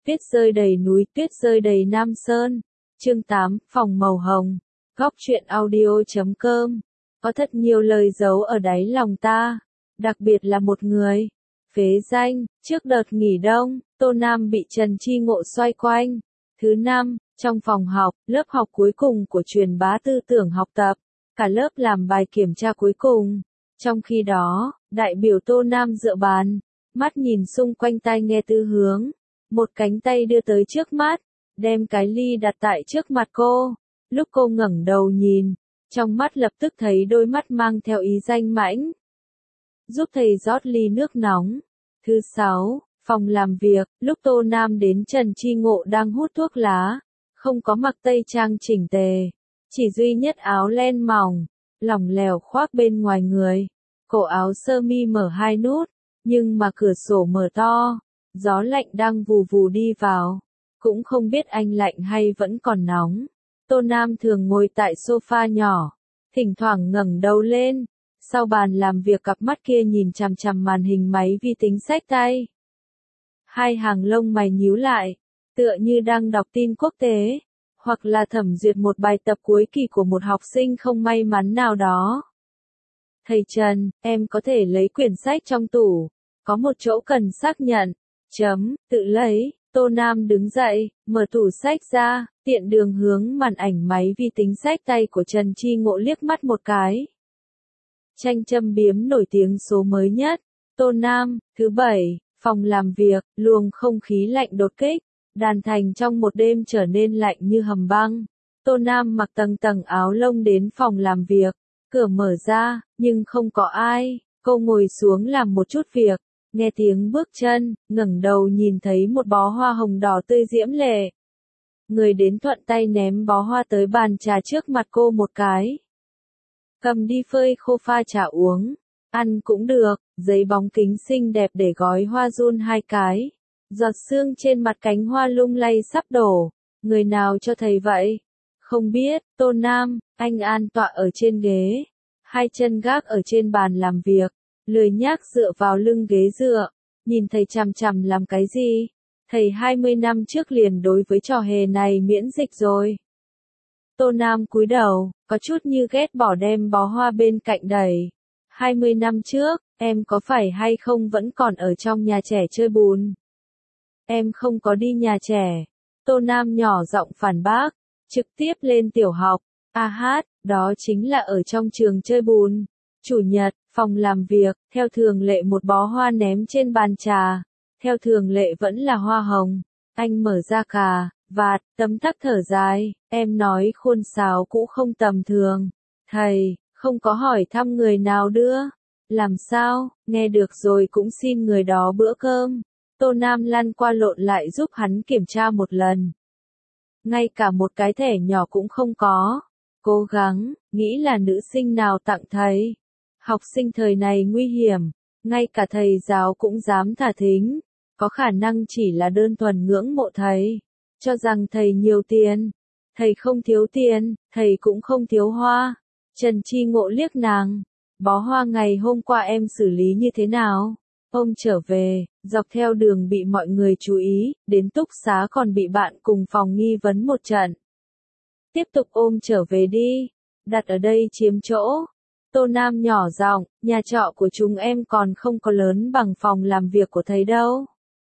Tuyết rơi đầy núi, tuyết rơi đầy Nam Sơn. Chương 8, phòng màu hồng. Góc truyện audio.com. Có thật nhiều lời giấu ở đáy lòng ta, đặc biệt là một người. Phế danh. Trước đợt nghỉ đông, Tô Nam bị Trần Chi Ngộ xoay quanh. Thứ năm, trong phòng học, lớp học cuối cùng của truyền bá tư tưởng học tập, cả lớp làm bài kiểm tra cuối cùng. Trong khi đó, đại biểu Tô Nam dựa bàn, mắt nhìn xung quanh, tai nghe tứ hướng. Một cánh tay đưa tới trước mắt, đem cái ly đặt tại trước mặt cô. Lúc cô ngẩng đầu nhìn, trong mắt lập tức thấy đôi mắt mang theo ý danh mãnh. Giúp thầy rót ly nước nóng. Thứ sáu, phòng làm việc, lúc Tô Nam đến Trần Chi Ngộ đang hút thuốc lá, không có mặc tây trang chỉnh tề, chỉ duy nhất áo len mỏng, lỏng lẻo khoác bên ngoài người. Cổ áo sơ mi mở hai nút, nhưng mà cửa sổ mở to, gió lạnh đang vù vù đi vào, cũng không biết anh lạnh hay vẫn còn nóng. Tô Nam thường ngồi tại sofa nhỏ, thỉnh thoảng ngẩng đầu lên, sau bàn làm việc cặp mắt kia nhìn chằm chằm màn hình máy vi tính xách tay. Hai hàng lông mày nhíu lại, tựa như đang đọc tin quốc tế, hoặc là thẩm duyệt một bài tập cuối kỳ của một học sinh không may mắn nào đó. Thầy Trần, em có thể lấy quyển sách trong tủ, có một chỗ cần xác nhận. Tự lấy. Tô Nam đứng dậy, mở tủ sách ra, tiện đường hướng màn ảnh máy vi tính xách tay của Trần Chi Ngộ liếc mắt một cái. Tranh châm biếm nổi tiếng số mới nhất. Tô Nam, thứ bảy, phòng làm việc, luồng không khí lạnh đột kích, đàn thành trong một đêm trở nên lạnh như hầm băng. Tô Nam mặc tầng tầng áo lông đến phòng làm việc, cửa mở ra, nhưng không có ai. Cô ngồi xuống làm một chút việc, nghe tiếng bước chân, ngẩng đầu nhìn thấy một bó hoa hồng đỏ tươi diễm lệ. Người đến thuận tay ném bó hoa tới bàn trà trước mặt cô một cái. Cầm đi phơi khô pha trà uống, ăn cũng được. Giấy bóng kính xinh đẹp để gói hoa run hai cái. Giọt sương trên mặt cánh hoa lung lay sắp đổ. Người nào cho thầy vậy? Không biết. Tô Nam, anh an tọa ở trên ghế, hai chân gác ở trên bàn làm việc, lười nhác dựa vào lưng ghế dựa, nhìn thầy chằm chằm làm cái gì? Thầy 20 năm trước liền đối với trò hề này miễn dịch rồi. Tô Nam cúi đầu, có chút như ghét bỏ đem bó hoa bên cạnh đẩy. 20 năm trước, em có phải hay không vẫn còn ở trong nhà trẻ chơi bùn? Em không có đi nhà trẻ. Tô Nam nhỏ giọng phản bác, trực tiếp lên tiểu học. Đó chính là ở trong trường chơi bùn. Chủ nhật, phòng làm việc, theo thường lệ một bó hoa ném trên bàn trà. Theo thường lệ vẫn là hoa hồng. Anh mở ra cà vạt, tấm tắc thở dài, em nói khuôn sáo cũ không tầm thường. Thầy, không có hỏi thăm người nào đưa. Làm sao, nghe được rồi cũng xin người đó bữa cơm. Tô Nam lăn qua lộn lại giúp hắn kiểm tra một lần. Ngay cả một cái thẻ nhỏ cũng không có. Cố gắng, nghĩ là nữ sinh nào tặng thầy. Học sinh thời này nguy hiểm, ngay cả thầy giáo cũng dám thả thính. Có khả năng chỉ là đơn thuần ngưỡng mộ thầy, cho rằng thầy nhiều tiền. Thầy không thiếu tiền, thầy cũng không thiếu hoa. Trần Chi Ngộ liếc nàng. Bó hoa ngày hôm qua em xử lý như thế nào? Hôm trở về, dọc theo đường bị mọi người chú ý, đến túc xá còn bị bạn cùng phòng nghi vấn một trận. Tiếp tục ôm trở về đi, đặt ở đây chiếm chỗ. Tô Nam nhỏ giọng, nhà trọ của chúng em còn không có lớn bằng phòng làm việc của thầy đâu.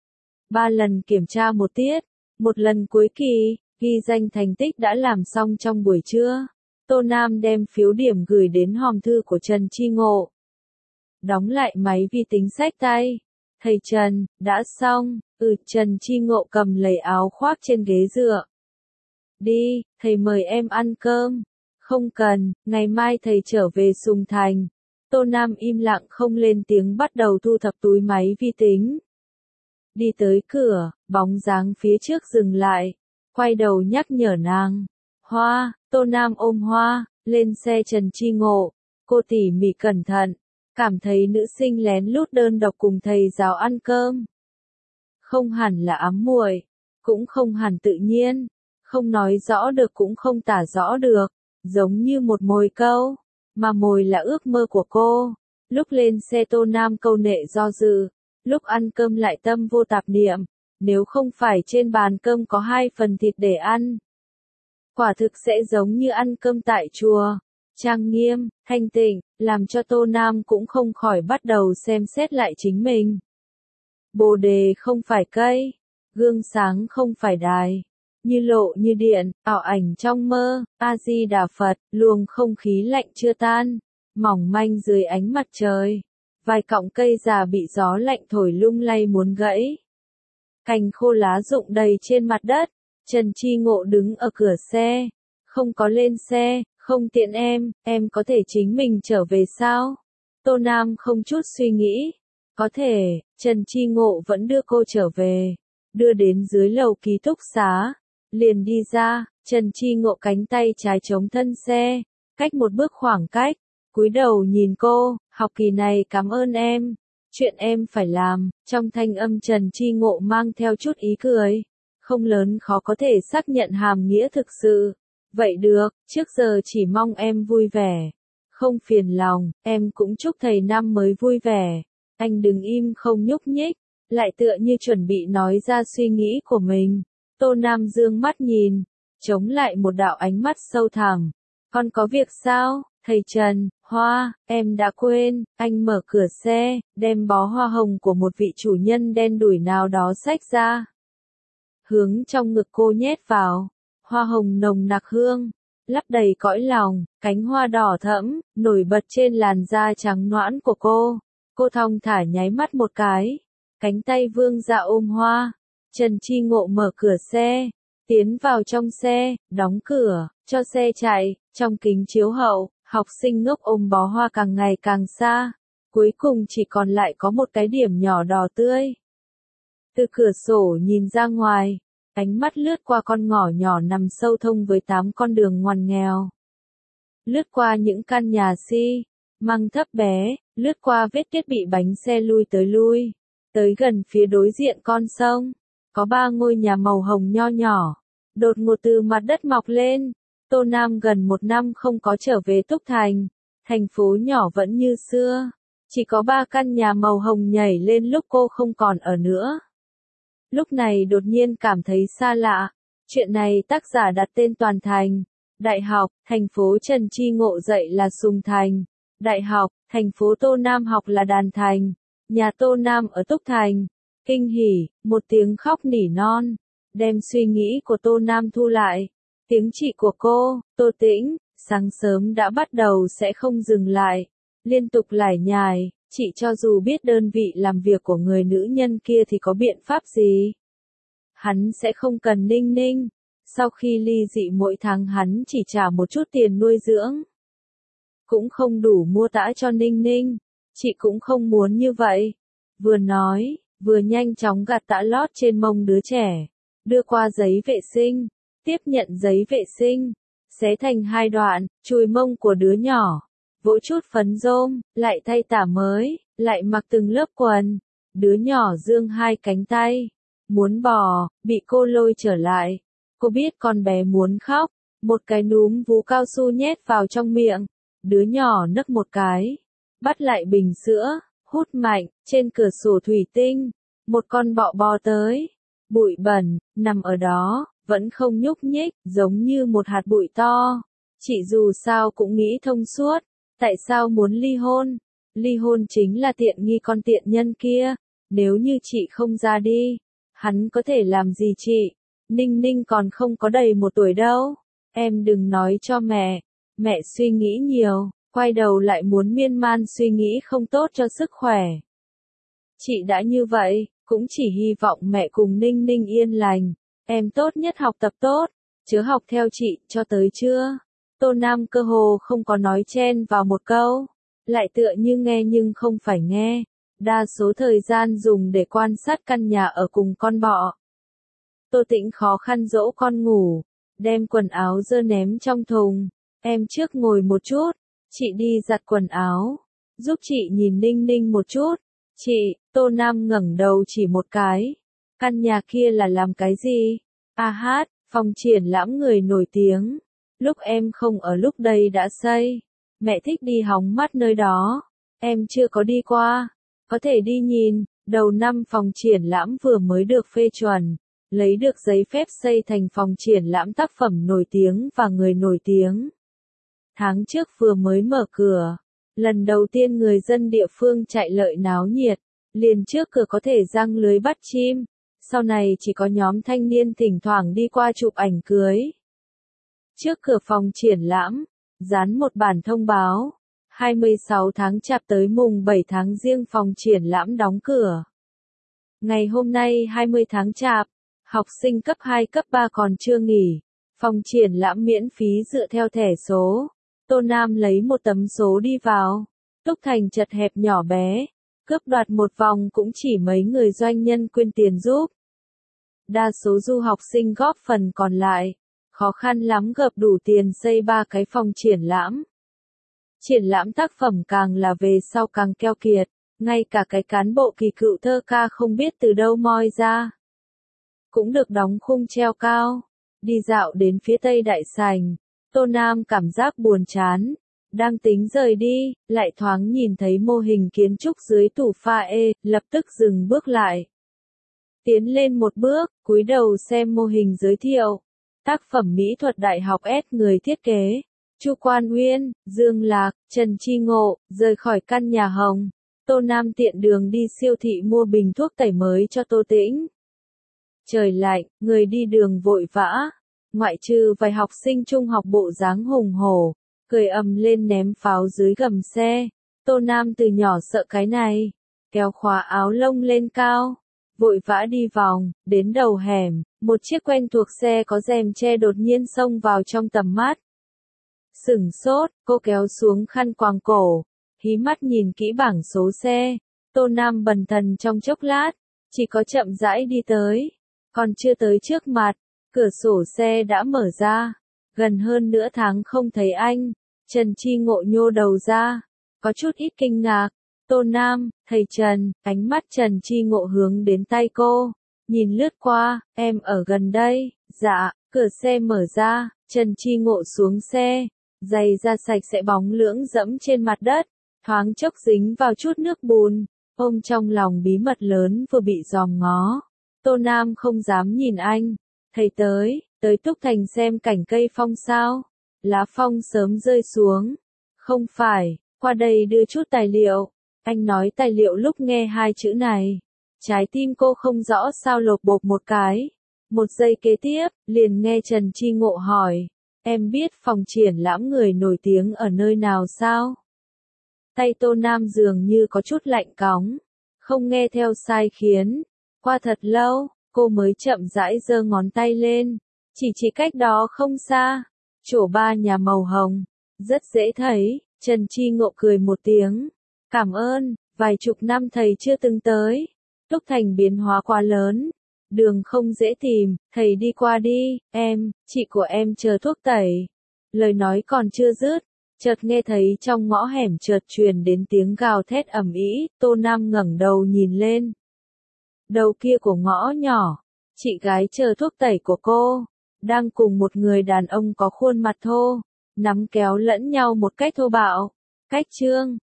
3 lần kiểm tra một tiết, một lần cuối kỳ, ghi danh thành tích đã làm xong trong buổi trưa. Tô Nam đem phiếu điểm gửi đến hòm thư của Trần Chi Ngộ. Đóng lại máy vi tính xách tay. Thầy Trần, đã xong. Trần Chi Ngộ cầm lấy áo khoác trên ghế dựa. Đi, thầy mời em ăn cơm. Không cần, ngày mai thầy trở về Sùng Thành. Tô Nam im lặng không lên tiếng bắt đầu thu thập túi máy vi tính. Đi tới cửa, bóng dáng phía trước dừng lại. Quay đầu nhắc nhở nàng. Hoa, Tô Nam ôm hoa, lên xe Trần Chi Ngộ. Cô tỉ mỉ cẩn thận, cảm thấy nữ sinh lén lút đơn độc cùng thầy giáo ăn cơm. Không hẳn là ám muội, cũng không hẳn tự nhiên, không nói rõ được cũng không tả rõ được, giống như một mồi câu, mà mồi là ước mơ của cô. Lúc lên xe Tô Nam câu nệ do dự, lúc ăn cơm lại tâm vô tạp niệm, nếu không phải trên bàn cơm có 2 phần thịt để ăn. Quả thực sẽ giống như ăn cơm tại chùa, trang nghiêm, thanh tịnh, làm cho Tô Nam cũng không khỏi bắt đầu xem xét lại chính mình. Bồ đề không phải cây, gương sáng không phải đài, như lộ như điện, ảo ảnh trong mơ, A-di-đà Phật, luồng không khí lạnh chưa tan, mỏng manh dưới ánh mặt trời. Vài cọng cây già bị gió lạnh thổi lung lay muốn gãy. Cành khô lá rụng đầy trên mặt đất, Trần Chi Ngộ đứng ở cửa xe, không có lên xe, không tiện em có thể chính mình trở về sao? Tô Nam không chút suy nghĩ, có thể, Trần Chi Ngộ vẫn đưa cô trở về, đưa đến dưới lầu ký túc xá, liền đi ra, Trần Chi Ngộ cánh tay trái chống thân xe, cách một bước khoảng cách, cúi đầu nhìn cô, học kỳ này cảm ơn em, chuyện em phải làm, trong thanh âm Trần Chi Ngộ mang theo chút ý cười, không lớn khó có thể xác nhận hàm nghĩa thực sự. Vậy được, trước giờ chỉ mong em vui vẻ, không phiền lòng, em cũng chúc thầy năm mới vui vẻ. Anh đừng im không nhúc nhích, lại tựa như chuẩn bị nói ra suy nghĩ của mình. Tô Nam dương mắt nhìn, chống lại một đạo ánh mắt sâu thẳm. Con có việc sao, thầy Trần, hoa, em đã quên, anh mở cửa xe, đem bó hoa hồng của một vị chủ nhân đen đủi nào đó xách ra. Hướng trong ngực cô nhét vào, hoa hồng nồng nặc hương, lấp đầy cõi lòng, cánh hoa đỏ thẫm, nổi bật trên làn da trắng nõn của cô. Cô thong thả nháy mắt một cái, cánh tay vươn ra ôm hoa. Trần Chi Ngộ mở cửa xe, tiến vào trong xe, đóng cửa, cho xe chạy, trong kính chiếu hậu, học sinh ngốc ôm bó hoa càng ngày càng xa, cuối cùng chỉ còn lại có một cái điểm nhỏ đỏ tươi. Từ cửa sổ nhìn ra ngoài, ánh mắt lướt qua con ngõ nhỏ nằm sâu thông với 8 con đường ngoằn nghèo. Lướt qua những căn nhà măng thấp bé, lướt qua vết thiết bị bánh xe lui tới lui, tới gần phía đối diện con sông, có 3 ngôi nhà màu hồng nho nhỏ, đột ngột từ mặt đất mọc lên. Tô Nam gần 1 năm không có trở về Túc Thành, thành phố nhỏ vẫn như xưa, chỉ có 3 căn nhà màu hồng nhảy lên lúc cô không còn ở nữa. Lúc này đột nhiên cảm thấy xa lạ, chuyện này tác giả đặt tên Toàn Thành, đại học, thành phố Trần Chi Ngộ dạy là Sùng Thành, đại học, thành phố Tô Nam học là Đàn Thành, nhà Tô Nam ở Túc Thành. Kinh hỉ, một tiếng khóc nỉ non, đem suy nghĩ của Tô Nam thu lại. Tiếng chị của cô, Tô Tĩnh, sáng sớm đã bắt đầu sẽ không dừng lại, liên tục lải nhải, chị cho dù biết đơn vị làm việc của người nữ nhân kia thì có biện pháp gì? Hắn sẽ không cần Ninh Ninh, sau khi ly dị mỗi tháng hắn chỉ trả một chút tiền nuôi dưỡng. Cũng không đủ mua tã cho Ninh Ninh, chị cũng không muốn như vậy. Vừa nói, vừa nhanh chóng gạt tã lót trên mông đứa trẻ, đưa qua giấy vệ sinh, tiếp nhận giấy vệ sinh, xé thành 2 đoạn, chùi mông của đứa nhỏ, vỗ chút phấn rôm, lại thay tả mới, lại mặc từng lớp quần. Đứa nhỏ giương 2 cánh tay, muốn bò, bị cô lôi trở lại. Cô biết con bé muốn khóc, một cái núm vú cao su nhét vào trong miệng, đứa nhỏ nấc một cái, bắt lại bình sữa, hút mạnh, trên cửa sổ thủy tinh, một con bọ bò tới, bụi bẩn, nằm ở đó, vẫn không nhúc nhích, giống như một hạt bụi to. Chị dù sao cũng nghĩ thông suốt, tại sao muốn ly hôn? Ly hôn chính là tiện nghi con tiện nhân kia, nếu như chị không ra đi, hắn có thể làm gì chị? Ninh Ninh còn không có đầy 1 tuổi đâu, em đừng nói cho mẹ suy nghĩ nhiều, quay đầu lại muốn miên man suy nghĩ không tốt cho sức khỏe. Chị đã như vậy, cũng chỉ hy vọng mẹ cùng Ninh Ninh yên lành, em tốt nhất học tập tốt, chớ học theo chị, cho tới chưa? Tô Nam cơ hồ không có nói chen vào một câu, lại tựa như nghe nhưng không phải nghe, đa số thời gian dùng để quan sát căn nhà ở cùng con bọ. Tô Tĩnh khó khăn dỗ con ngủ, đem quần áo dơ ném trong thùng, em trước ngồi một chút, chị đi giặt quần áo, giúp chị nhìn Ninh Ninh một chút. Chị, Tô Nam ngẩng đầu chỉ một cái, căn nhà kia là làm cái gì? Hát, phòng triển lãm người nổi tiếng, lúc em không ở lúc đây đã xây, mẹ thích đi hóng mắt nơi đó, em chưa có đi qua, có thể đi nhìn, Đầu năm phòng triển lãm vừa mới được phê chuẩn, lấy được giấy phép xây thành phòng triển lãm tác phẩm nổi tiếng và người nổi tiếng. Tháng trước vừa mới mở cửa, lần đầu tiên người dân địa phương chạy lợi náo nhiệt, liền trước cửa có thể giăng lưới bắt chim, sau này chỉ có nhóm thanh niên thỉnh thoảng đi qua chụp ảnh cưới. Trước cửa phòng triển lãm, dán một bản thông báo, 26 tháng Chạp tới mùng 7 tháng Giêng phòng triển lãm đóng cửa. Ngày hôm nay 20 tháng Chạp, học sinh cấp 2 cấp 3 còn chưa nghỉ, phòng triển lãm miễn phí dựa theo thẻ số. Tô Nam lấy một tấm số đi vào, Túc Thành chật hẹp nhỏ bé, cướp đoạt một vòng cũng chỉ mấy người doanh nhân quyên tiền giúp. Đa số du học sinh góp phần còn lại, khó khăn lắm gộp đủ tiền xây 3 cái phòng triển lãm. Triển lãm tác phẩm càng là về sau càng keo kiệt, ngay cả cái cán bộ kỳ cựu thơ ca không biết từ đâu moi ra. Cũng được đóng khung treo cao, đi dạo đến phía tây đại sảnh, Tô Nam cảm giác buồn chán, đang tính rời đi, lại thoáng nhìn thấy mô hình kiến trúc dưới tủ pha lập tức dừng bước lại. Tiến lên một bước, cúi đầu xem mô hình giới thiệu. Tác phẩm mỹ thuật Đại học S người thiết kế. Chu Quan Uyên, Dương Lạc, Trần Chi Ngộ, rời khỏi căn nhà hồng. Tô Nam tiện đường đi siêu thị mua bình thuốc tẩy mới cho Tô Tĩnh. Trời lạnh, người đi đường vội vã. Ngoại trừ vài học sinh trung học bộ dáng hùng hổ, cười ầm lên ném pháo dưới gầm xe. Tô Nam từ nhỏ sợ cái này, kéo khóa áo lông lên cao, vội vã đi vòng, đến đầu hẻm, một chiếc quen thuộc xe có rèm che đột nhiên xông vào trong tầm mắt. Sửng sốt, cô kéo xuống khăn quàng cổ, hí mắt nhìn kỹ bảng số xe. Tô Nam bần thần trong chốc lát, chỉ có chậm rãi đi tới, còn chưa tới trước mặt, cửa sổ xe đã mở ra. Gần hơn nửa tháng không thấy anh, Trần Chi Ngộ nhô đầu ra, có chút ít kinh ngạc. Tô Nam, thầy Trần, ánh mắt Trần Chi Ngộ hướng đến tay cô, nhìn lướt qua, em ở gần đây. Dạ, cửa xe mở ra, Trần Chi Ngộ xuống xe, giày da sạch sẽ bóng lưỡng dẫm trên mặt đất, thoáng chốc dính vào chút nước bùn, ôm trong lòng bí mật lớn vừa bị dòm ngó. Tô Nam không dám nhìn anh, thầy tới Túc Thành xem cảnh cây phong sao? Lá phong sớm rơi xuống. Không phải, qua đây đưa chút tài liệu. Anh nói tài liệu lúc nghe hai chữ này. Trái tim cô không rõ sao lột bột một cái. Một giây kế tiếp, liền nghe Trần Chi Ngộ hỏi. Em biết phòng triển lãm người nổi tiếng ở nơi nào sao? Tay Tô Nam dường như có chút lạnh cóng. Không nghe theo sai khiến. Qua thật lâu, cô mới chậm rãi giơ ngón tay lên. Chỉ cách đó không xa. Chỗ 3 nhà màu hồng. Rất dễ thấy. Trần Chi Ngộ cười một tiếng. Cảm ơn, vài chục năm thầy chưa từng tới. Túc Thành biến hóa quá lớn. Đường không dễ tìm, thầy đi qua đi, chị của em chờ thuốc tẩy. Lời nói còn chưa dứt, chợt nghe thấy trong ngõ hẻm chợt truyền đến tiếng gào thét ầm ĩ. Tô Nam ngẩng đầu nhìn lên. Đầu kia của ngõ nhỏ, chị gái chờ thuốc tẩy của cô, đang cùng một người đàn ông có khuôn mặt thô, nắm kéo lẫn nhau một cách thô bạo. Cách trương,